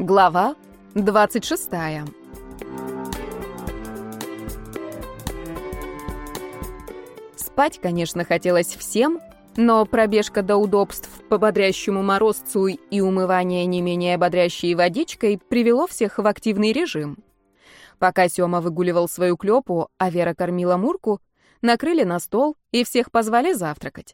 Глава 26. Спать, конечно, хотелось всем, но пробежка до удобств по бодрящему морозцу и умывание не менее бодрящей водичкой привело всех в активный режим. Пока Сёма выгуливал свою клёпу, а Вера кормила Мурку, накрыли на стол и всех позвали завтракать.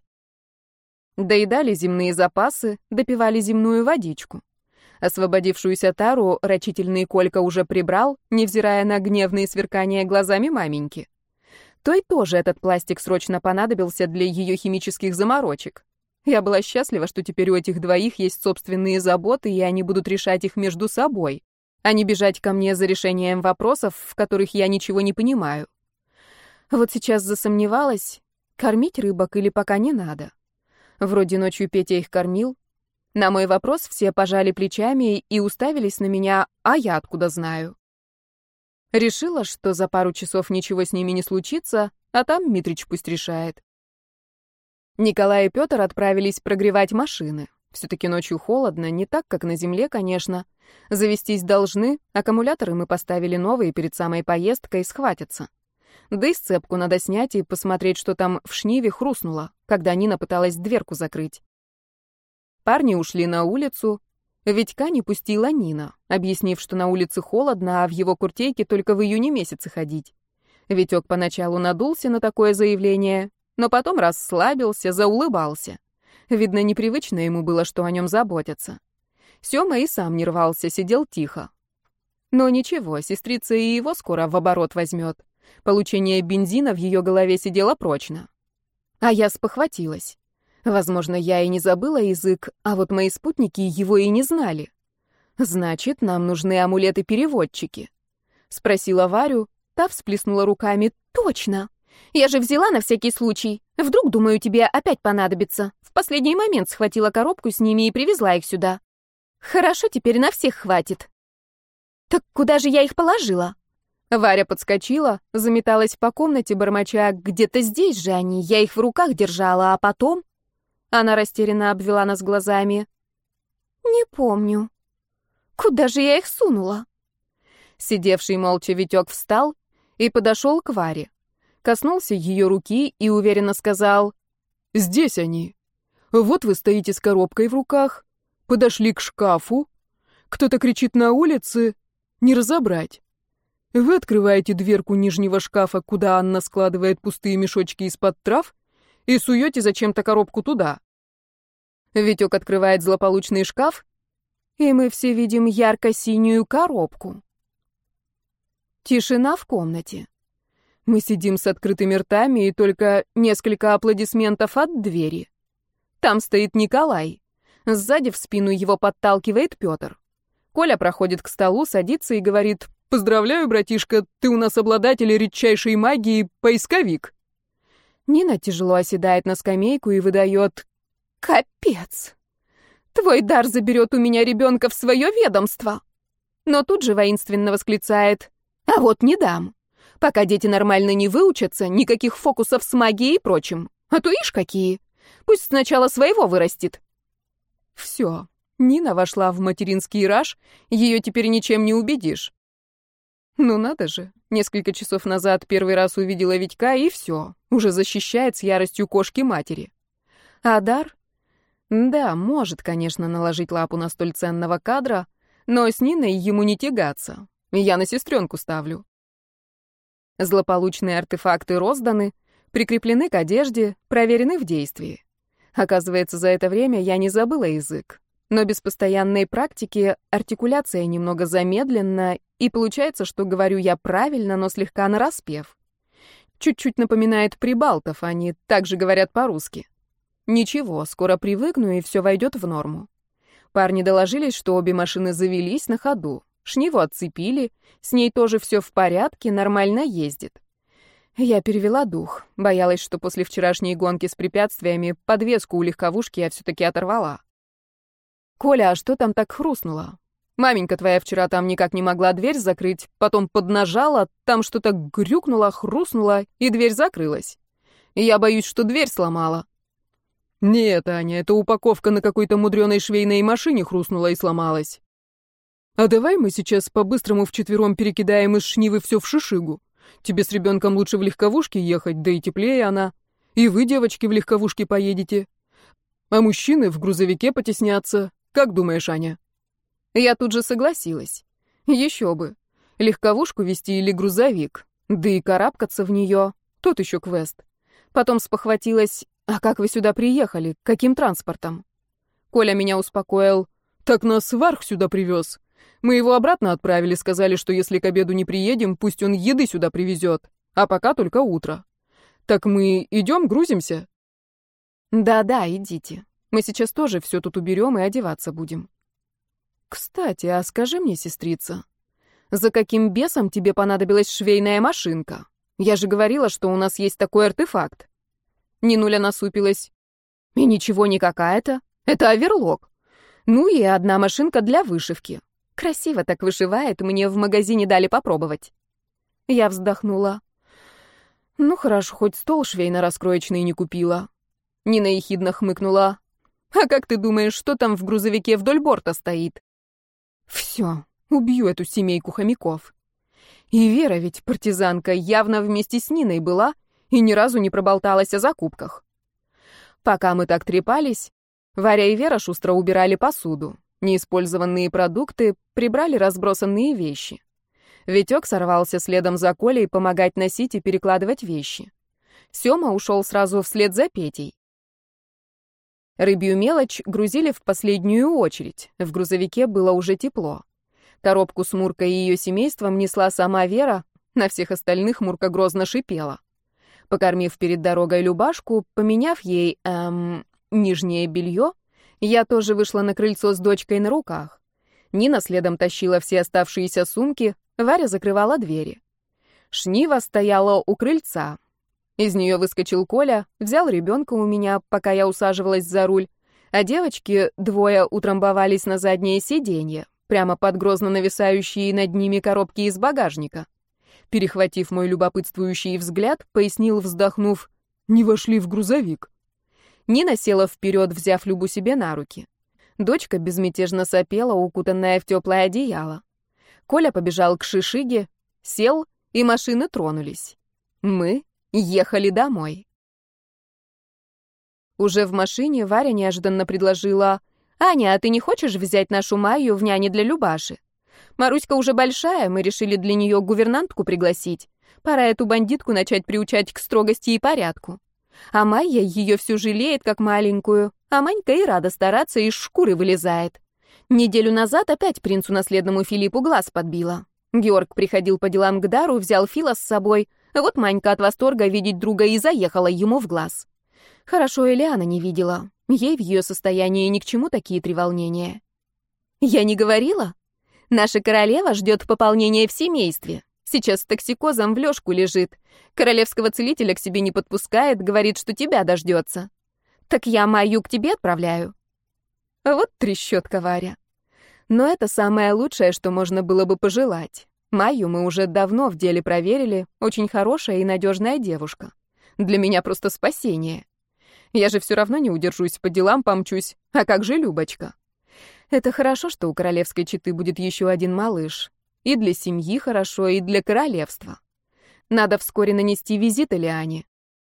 Доедали земные запасы, допивали земную водичку. Освободившуюся тару рачительный Колька уже прибрал, невзирая на гневные сверкания глазами маменьки. Той тоже этот пластик срочно понадобился для ее химических заморочек. Я была счастлива, что теперь у этих двоих есть собственные заботы, и они будут решать их между собой, а не бежать ко мне за решением вопросов, в которых я ничего не понимаю. Вот сейчас засомневалась, кормить рыбок или пока не надо. Вроде ночью Петя их кормил. На мой вопрос все пожали плечами и уставились на меня, а я откуда знаю. Решила, что за пару часов ничего с ними не случится, а там Митрич пусть решает. Николай и Петр отправились прогревать машины. Все-таки ночью холодно, не так, как на земле, конечно. Завестись должны, аккумуляторы мы поставили новые перед самой поездкой, схватятся. Да и сцепку надо снять и посмотреть, что там в шниве хрустнуло, когда Нина пыталась дверку закрыть. Парни ушли на улицу. Витька не пустила Нина, объяснив, что на улице холодно, а в его куртейке только в июне месяце ходить. Витек поначалу надулся на такое заявление, но потом расслабился, заулыбался. Видно, непривычно ему было, что о нем заботятся. Сёма и сам не рвался, сидел тихо. Но ничего, сестрица и его скоро в оборот возьмет. Получение бензина в ее голове сидело прочно. А я спохватилась. Возможно, я и не забыла язык, а вот мои спутники его и не знали. Значит, нам нужны амулеты-переводчики. Спросила Варю, та всплеснула руками. Точно! Я же взяла на всякий случай. Вдруг, думаю, тебе опять понадобится. В последний момент схватила коробку с ними и привезла их сюда. Хорошо, теперь на всех хватит. Так куда же я их положила? Варя подскочила, заметалась по комнате, бормоча: где-то здесь же они, я их в руках держала, а потом... Она растерянно обвела нас глазами. «Не помню. Куда же я их сунула?» Сидевший молча Витек встал и подошел к Варе. Коснулся ее руки и уверенно сказал: «Здесь они. Вот вы стоите с коробкой в руках, подошли к шкафу. Кто-то кричит на улице, не разобрать. Вы открываете дверку нижнего шкафа, куда Анна складывает пустые мешочки из-под трав, и суете зачем-то коробку туда. Витек открывает злополучный шкаф, и мы все видим ярко-синюю коробку. Тишина в комнате. Мы сидим с открытыми ртами, и только несколько аплодисментов от двери. Там стоит Николай. Сзади в спину его подталкивает Петр. Коля проходит к столу, садится и говорит: «Поздравляю, братишка, ты у нас обладатель редчайшей магии, поисковик». Нина тяжело оседает на скамейку и выдает: «Капец! Твой дар заберет у меня ребенка в свое ведомство!» Но тут же воинственно восклицает: «А вот не дам! Пока дети нормально не выучатся, никаких фокусов с магией и прочим. А то ишь какие! Пусть сначала своего вырастет!» Все, Нина вошла в материнский раж, ее теперь ничем не убедишь. Ну надо же, несколько часов назад первый раз увидела Витька, и все, уже защищает с яростью кошки-матери. А дар? Да, может, конечно, наложить лапу на столь ценного кадра, но с Ниной ему не тягаться. Я на сестренку ставлю. Злополучные артефакты розданы, прикреплены к одежде, проверены в действии. Оказывается, за это время я не забыла язык. Но без постоянной практики артикуляция немного замедлена, и получается, что говорю я правильно, но слегка нараспев. Чуть-чуть напоминает прибалтов, они также говорят по-русски. Ничего, скоро привыкну, и все войдет в норму. Парни доложились, что обе машины завелись на ходу. Шниву отцепили, с ней тоже все в порядке, нормально ездит. Я перевела дух, боялась, что после вчерашней гонки с препятствиями подвеску у легковушки я все-таки оторвала. «Коля, а что там так хрустнуло? Маменька твоя вчера там никак не могла дверь закрыть, потом поднажала, там что-то грюкнуло, хрустнуло, и дверь закрылась. Я боюсь, что дверь сломала». «Нет, Аня, эта упаковка на какой-то мудреной швейной машине хрустнула и сломалась». А давай мы сейчас по-быстрому вчетвером перекидаем из Шнивы все в Шишигу. Тебе с ребенком лучше в легковушке ехать, да и теплее она. И вы, девочки, в легковушке поедете. А мужчины в грузовике потеснятся. Как думаешь, Аня?» Я тут же согласилась. Еще бы. Легковушку вести или грузовик. Да и карабкаться в нее. Тот еще квест. Потом спохватилась: «А как вы сюда приехали? Каким транспортом?» Коля меня успокоил: «Так нас Варх сюда привез. Мы его обратно отправили, сказали, что если к обеду не приедем, пусть он еды сюда привезет. А пока только утро. Так мы идем, грузимся?» «Да-да, идите. Мы сейчас тоже все тут уберем и одеваться будем». «Кстати, а скажи мне, сестрица, за каким бесом тебе понадобилась швейная машинка? Я же говорила, что у нас есть такой артефакт». Нинуля насупилась. «И ничего не какая-то. Это оверлок. Ну и одна машинка для вышивки. Красиво так вышивает, мне в магазине дали попробовать». Я вздохнула. «Ну хорошо, хоть стол швейно-раскроечный не купила». Нина ехидно хмыкнула. «А как ты думаешь, что там в грузовике вдоль борта стоит?» «Все, убью эту семейку хомяков». И Вера ведь, партизанка, явно вместе с Ниной была и ни разу не проболталась о закупках. Пока мы так трепались, Варя и Вера шустро убирали посуду. Неиспользованные продукты, прибрали разбросанные вещи. Витек сорвался следом за Колей помогать носить и перекладывать вещи. Сёма ушел сразу вслед за Петей. Рыбью мелочь грузили в последнюю очередь. В грузовике было уже тепло. Коробку с Муркой и ее семейством несла сама Вера, на всех остальных Мурка грозно шипела. Покормив перед дорогой Любашку, поменяв ей, нижнее белье, я тоже вышла на крыльцо с дочкой на руках. Нина следом тащила все оставшиеся сумки, Варя закрывала двери. Шнива стояла у крыльца. Из нее выскочил Коля, взял ребенка у меня, пока я усаживалась за руль, а девочки, двое, утрамбовались на заднее сиденье, прямо под грозно нависающие над ними коробки из багажника. Перехватив мой любопытствующий взгляд, пояснил, вздохнув: «Не вошли в грузовик». Нина села вперед, взяв Любу себе на руки. Дочка безмятежно сопела, укутанная в теплое одеяло. Коля побежал к Шишиге, сел, и машины тронулись. Мы ехали домой. Уже в машине Варя неожиданно предложила: «Аня, а ты не хочешь взять нашу Майю в няне для Любаши? Маруська уже большая, мы решили для нее гувернантку пригласить. Пора эту бандитку начать приучать к строгости и порядку. А Майя ее всю жалеет, как маленькую, а Манька и рада стараться, из шкуры вылезает. Неделю назад опять принцу наследному Филиппу глаз подбила. Георг приходил по делам к Дару, взял Фила с собой, а вот Манька от восторга видеть друга и заехала ему в глаз. Хорошо Элиана не видела, ей в ее состоянии ни к чему такие треволнения. Я не говорила? Наша королева ждет пополнения в семействе. Сейчас с токсикозом в лёжку лежит. Королевского целителя к себе не подпускает, говорит, что тебя дождется. Так я Майю к тебе отправляю». Вот трещотка Варя. Но это самое лучшее, что можно было бы пожелать. Майю мы уже давно в деле проверили, очень хорошая и надежная девушка. Для меня просто спасение. Я же все равно не удержусь, по делам помчусь. А как же Любочка? Это хорошо, что у королевской четы будет еще один малыш. И для семьи хорошо, и для королевства. Надо вскоре нанести визит Элиане.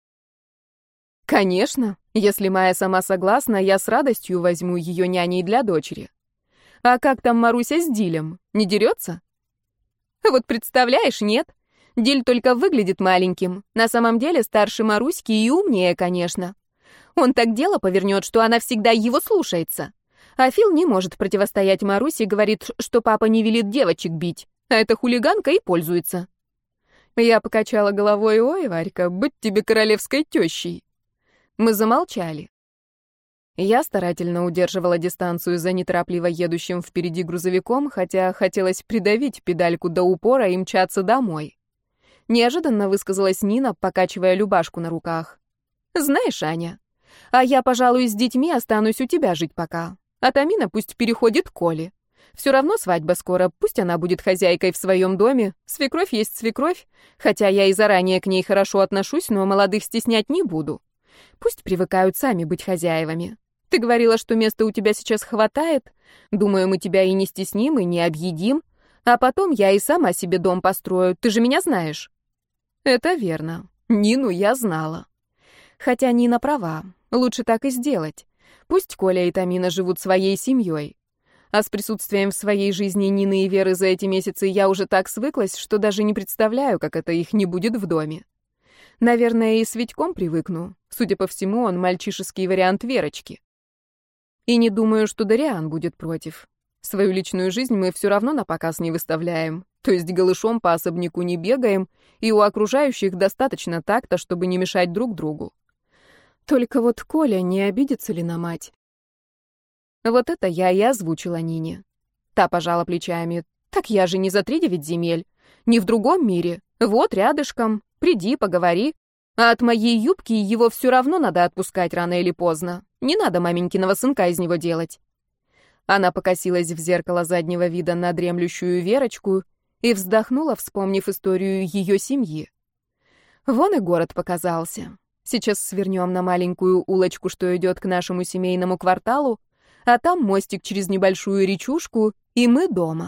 Конечно, если Майя сама согласна, я с радостью возьму ее няней для дочери. А как там Маруся с Дилем? Не дерется? Вот представляешь, нет. Диль только выглядит маленьким. На самом деле старше Маруськи и умнее, конечно. Он так дело повернет, что она всегда его слушается. А Фил не может противостоять Марусе, говорит, что папа не велит девочек бить, а эта хулиганка и пользуется. Я покачала головой: «Ой, Варька, быть тебе королевской тещей». Мы замолчали. Я старательно удерживала дистанцию за неторопливо едущим впереди грузовиком, хотя хотелось придавить педальку до упора и мчаться домой. Неожиданно высказалась Нина, покачивая Любашку на руках. «Знаешь, Аня, а я, пожалуй, с детьми останусь у тебя жить пока. А Тамина пусть переходит к Коле. Все равно свадьба скоро, пусть она будет хозяйкой в своем доме. Свекровь есть свекровь, хотя я и заранее к ней хорошо отношусь, но молодых стеснять не буду. Пусть привыкают сами быть хозяевами. Ты говорила, что места у тебя сейчас хватает. Думаю, мы тебя и не стесним, и не объедим. А потом я и сама себе дом построю. Ты же меня знаешь». Это верно. Нину я знала. Хотя Нина права. Лучше так и сделать. Пусть Коля и Тамина живут своей семьей. А с присутствием в своей жизни Нины и Веры за эти месяцы я уже так свыклась, что даже не представляю, как это их не будет в доме. Наверное, и с Витьком привыкну. Судя по всему, он мальчишеский вариант Верочки. И не думаю, что Дариан будет против. Свою личную жизнь мы все равно на показ не выставляем. То есть голышом по особняку не бегаем, и у окружающих достаточно такта, чтобы не мешать друг другу. Только вот Коля не обидится ли на мать? Вот это я и озвучила Нине. Та пожала плечами. Так я же не за 3-9 земель. Не в другом мире. Вот рядышком. Приди, поговори. А от моей юбки его все равно надо отпускать рано или поздно. Не надо маменькиного сынка из него делать. Она покосилась в зеркало заднего вида на дремлющую Верочку и вздохнула, вспомнив историю ее семьи. Вон и город показался. Сейчас свернем на маленькую улочку, что идет к нашему семейному кварталу, а там мостик через небольшую речушку, и мы дома.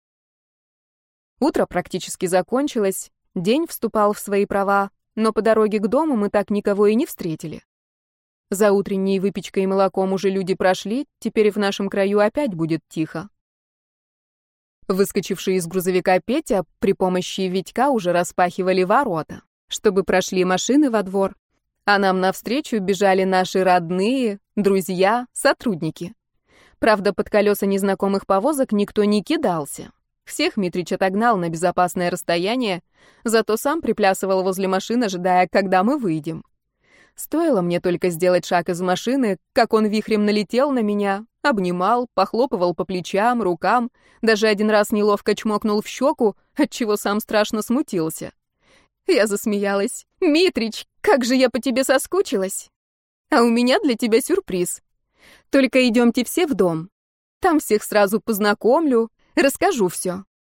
Утро практически закончилось, день вступал в свои права, но по дороге к дому мы так никого и не встретили. За утренней выпечкой и молоком уже люди прошли, теперь в нашем краю опять будет тихо. Выскочивший из грузовика Петя при помощи Витька уже распахивали ворота, чтобы прошли машины во двор, а нам навстречу бежали наши родные, друзья, сотрудники. Правда, под колеса незнакомых повозок никто не кидался. Всех Митрич отогнал на безопасное расстояние, зато сам приплясывал возле машин, ожидая, когда мы выйдем. Стоило мне только сделать шаг из машины, как он вихрем налетел на меня, обнимал, похлопывал по плечам, рукам, даже один раз неловко чмокнул в щеку, отчего сам страшно смутился. Я засмеялась. «Митрич, как же я по тебе соскучилась! А у меня для тебя сюрприз. Только идемте все в дом. Там всех сразу познакомлю, расскажу все.